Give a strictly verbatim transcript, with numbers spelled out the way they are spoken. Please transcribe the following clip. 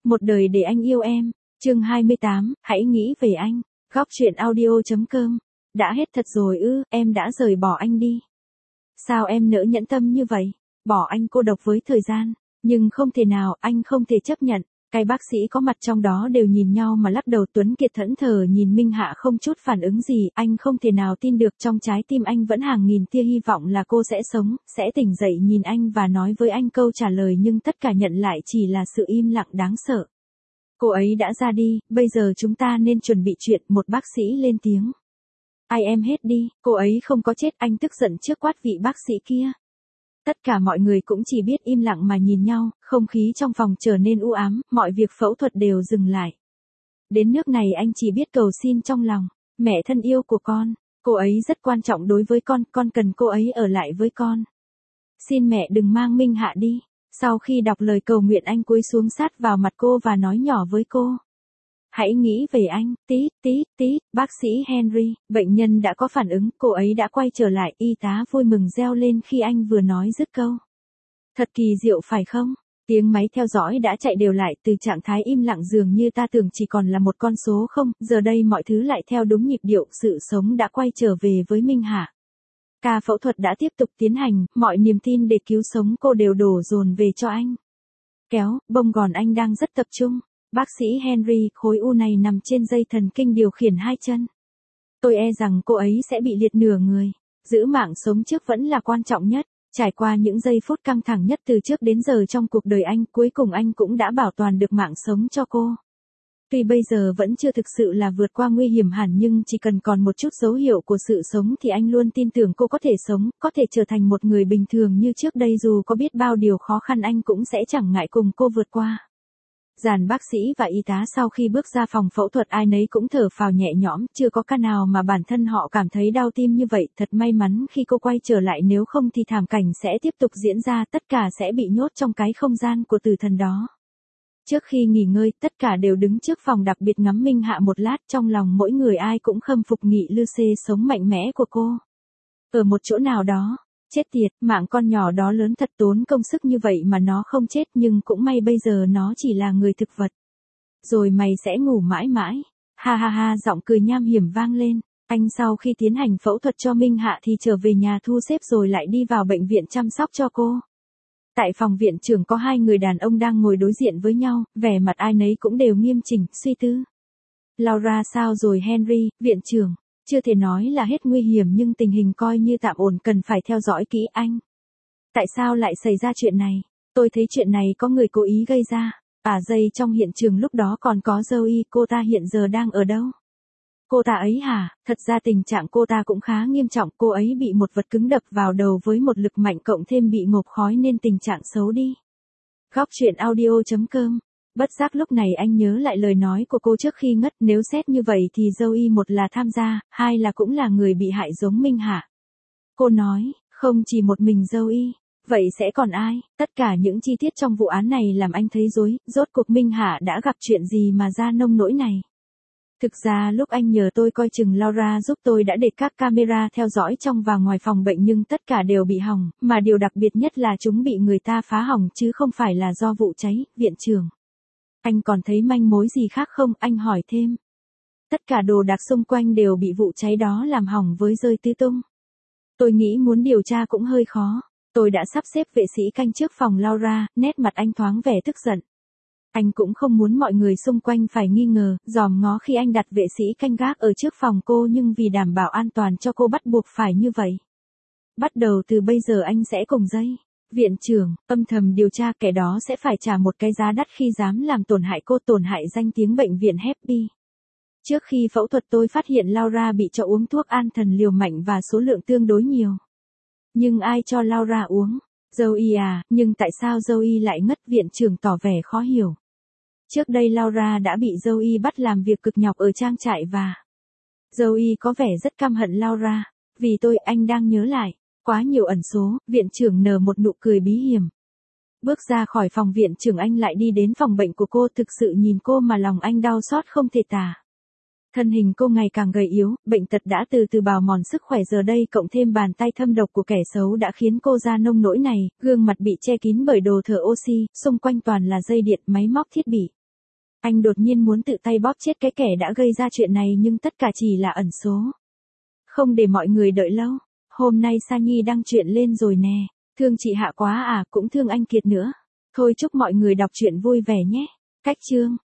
Một đời để anh yêu em. Chương hai mươi tám, hãy nghĩ về anh. Góc truyện audio.com. Đã hết thật rồi ư, em đã rời bỏ anh đi. Sao em nỡ nhẫn tâm như vậy? Bỏ anh cô độc với thời gian. Nhưng không thể nào, anh không thể chấp nhận. Cái bác sĩ có mặt trong đó đều nhìn nhau mà lắc đầu. Tuấn Kiệt thẫn thờ nhìn Minh Hạ không chút phản ứng gì. Anh không thể nào tin được, trong trái tim anh vẫn hàng nghìn tia hy vọng là cô sẽ sống, sẽ tỉnh dậy nhìn anh và nói với anh câu trả lời, nhưng tất cả nhận lại chỉ là sự im lặng đáng sợ. Cô ấy đã ra đi, bây giờ chúng ta nên chuẩn bị chuyện. Một bác sĩ lên tiếng. Ai em hết đi, cô ấy không có chết. Anh tức giận trước quát vị bác sĩ kia. Tất cả mọi người cũng chỉ biết im lặng mà nhìn nhau, không khí trong phòng trở nên u ám, mọi việc phẫu thuật đều dừng lại. Đến nước này anh chỉ biết cầu xin trong lòng. Mẹ thân yêu của con, cô ấy rất quan trọng đối với con, con cần cô ấy ở lại với con. Xin mẹ đừng mang Minh Hạ đi. Sau khi đọc lời cầu nguyện, anh cúi xuống sát vào mặt cô và nói nhỏ với cô. Hãy nghĩ về anh. Tít, tít, tít. Bác sĩ Henry, bệnh nhân đã có phản ứng, cô ấy đã quay trở lại. Y tá vui mừng reo lên khi anh vừa nói dứt câu. Thật kỳ diệu phải không? Tiếng máy theo dõi đã chạy đều lại, từ trạng thái im lặng dường như ta tưởng chỉ còn là một con số không, giờ đây mọi thứ lại theo đúng nhịp điệu, sự sống đã quay trở về với Minh Hạ. Ca phẫu thuật đã tiếp tục tiến hành, mọi niềm tin để cứu sống cô đều đổ dồn về cho anh. Kéo, bông gòn anh đang rất tập trung. Bác sĩ Henry, khối u này nằm trên dây thần kinh điều khiển hai chân. Tôi e rằng cô ấy sẽ bị liệt nửa người. Giữ mạng sống trước vẫn là quan trọng nhất. Trải qua những giây phút căng thẳng nhất từ trước đến giờ trong cuộc đời anh, cuối cùng anh cũng đã bảo toàn được mạng sống cho cô. Tuy bây giờ vẫn chưa thực sự là vượt qua nguy hiểm hẳn, nhưng chỉ cần còn một chút dấu hiệu của sự sống thì anh luôn tin tưởng cô có thể sống, có thể trở thành một người bình thường như trước đây. Dù có biết bao điều khó khăn anh cũng sẽ chẳng ngại cùng cô vượt qua. Dàn bác sĩ và y tá sau khi bước ra phòng phẫu thuật ai nấy cũng thở phào nhẹ nhõm, chưa có ca nào mà bản thân họ cảm thấy đau tim như vậy. Thật may mắn khi cô quay trở lại, nếu không thì thảm cảnh sẽ tiếp tục diễn ra, tất cả sẽ bị nhốt trong cái không gian của tử thần đó. Trước khi nghỉ ngơi, tất cả đều đứng trước phòng đặc biệt ngắm Minh Hạ một lát, trong lòng mỗi người ai cũng khâm phục Nghị Luce sống mạnh mẽ của cô. Ở một chỗ nào đó, chết tiệt, mạng con nhỏ đó lớn thật, tốn công sức như vậy mà nó không chết, nhưng cũng may bây giờ nó chỉ là người thực vật. Rồi mày sẽ ngủ mãi mãi. Ha ha ha, giọng cười nham hiểm vang lên. Anh sau khi tiến hành phẫu thuật cho Minh Hạ thì trở về nhà thu xếp rồi lại đi vào bệnh viện chăm sóc cho cô. Tại phòng viện trưởng có hai người đàn ông đang ngồi đối diện với nhau, vẻ mặt ai nấy cũng đều nghiêm chỉnh, suy tư. Laura sao rồi Henry, viện trưởng? Chưa thể nói là hết nguy hiểm nhưng tình hình coi như tạm ổn, cần phải theo dõi kỹ anh. Tại sao lại xảy ra chuyện này? Tôi thấy chuyện này có người cố ý gây ra. À dây, trong hiện trường lúc đó còn có Zoe, cô ta hiện giờ đang ở đâu? Cô ta ấy hả? Thật ra tình trạng cô ta cũng khá nghiêm trọng, cô ấy bị một vật cứng đập vào đầu với một lực mạnh cộng thêm bị ngộp khói nên tình trạng xấu đi. Góc truyện audio.com. Bất giác lúc này anh nhớ lại lời nói của cô trước khi ngất, nếu xét như vậy thì Zoe một là tham gia, hai là cũng là người bị hại giống Minh Hạ. Cô nói, không chỉ một mình Zoe, vậy sẽ còn ai? Tất cả những chi tiết trong vụ án này làm anh thấy rối, rốt cuộc Minh Hạ đã gặp chuyện gì mà ra nông nỗi này? Thực ra lúc anh nhờ tôi coi chừng Laura giúp tôi đã để các camera theo dõi trong và ngoài phòng bệnh nhưng tất cả đều bị hỏng, mà điều đặc biệt nhất là chúng bị người ta phá hỏng chứ không phải là do vụ cháy, viện trưởng. Anh còn thấy manh mối gì khác không? Anh hỏi thêm. Tất cả đồ đạc xung quanh đều bị vụ cháy đó làm hỏng với rơi tứ tung. Tôi nghĩ muốn điều tra cũng hơi khó. Tôi đã sắp xếp vệ sĩ canh trước phòng Laura, nét mặt anh thoáng vẻ tức giận. Anh cũng không muốn mọi người xung quanh phải nghi ngờ, dòm ngó khi anh đặt vệ sĩ canh gác ở trước phòng cô, nhưng vì đảm bảo an toàn cho cô bắt buộc phải như vậy. Bắt đầu từ bây giờ anh sẽ cùng dây. Viện trưởng, âm thầm điều tra, kẻ đó sẽ phải trả một cái giá đắt khi dám làm tổn hại cô, tổn hại danh tiếng bệnh viện Happy. Trước khi phẫu thuật tôi phát hiện Laura bị cho uống thuốc an thần liều mạnh và số lượng tương đối nhiều. Nhưng ai cho Laura uống? Zoe à, nhưng tại sao Zoe lại ngất? Viện trưởng tỏ vẻ khó hiểu. Trước đây Laura đã bị Zoe bắt làm việc cực nhọc ở trang trại và Zoe có vẻ rất căm hận Laura. Vì tôi, anh đang nhớ lại. Quá nhiều ẩn số, viện trưởng nở một nụ cười bí hiểm. Bước ra khỏi phòng viện trưởng anh lại đi đến phòng bệnh của cô, thực sự nhìn cô mà lòng anh đau xót không thể tả. Thân hình cô ngày càng gầy yếu, bệnh tật đã từ từ bào mòn sức khỏe, giờ đây cộng thêm bàn tay thâm độc của kẻ xấu đã khiến cô ra nông nỗi này, gương mặt bị che kín bởi đồ thở oxy, xung quanh toàn là dây điện, máy móc thiết bị. Anh đột nhiên muốn tự tay bóp chết cái kẻ đã gây ra chuyện này nhưng tất cả chỉ là ẩn số. Không để mọi người đợi lâu. Hôm nay Sa Nhi đăng chuyện lên rồi nè. Thương chị Hạ quá à, cũng thương anh Kiệt nữa. Thôi chúc mọi người đọc truyện vui vẻ nhé. Cách chương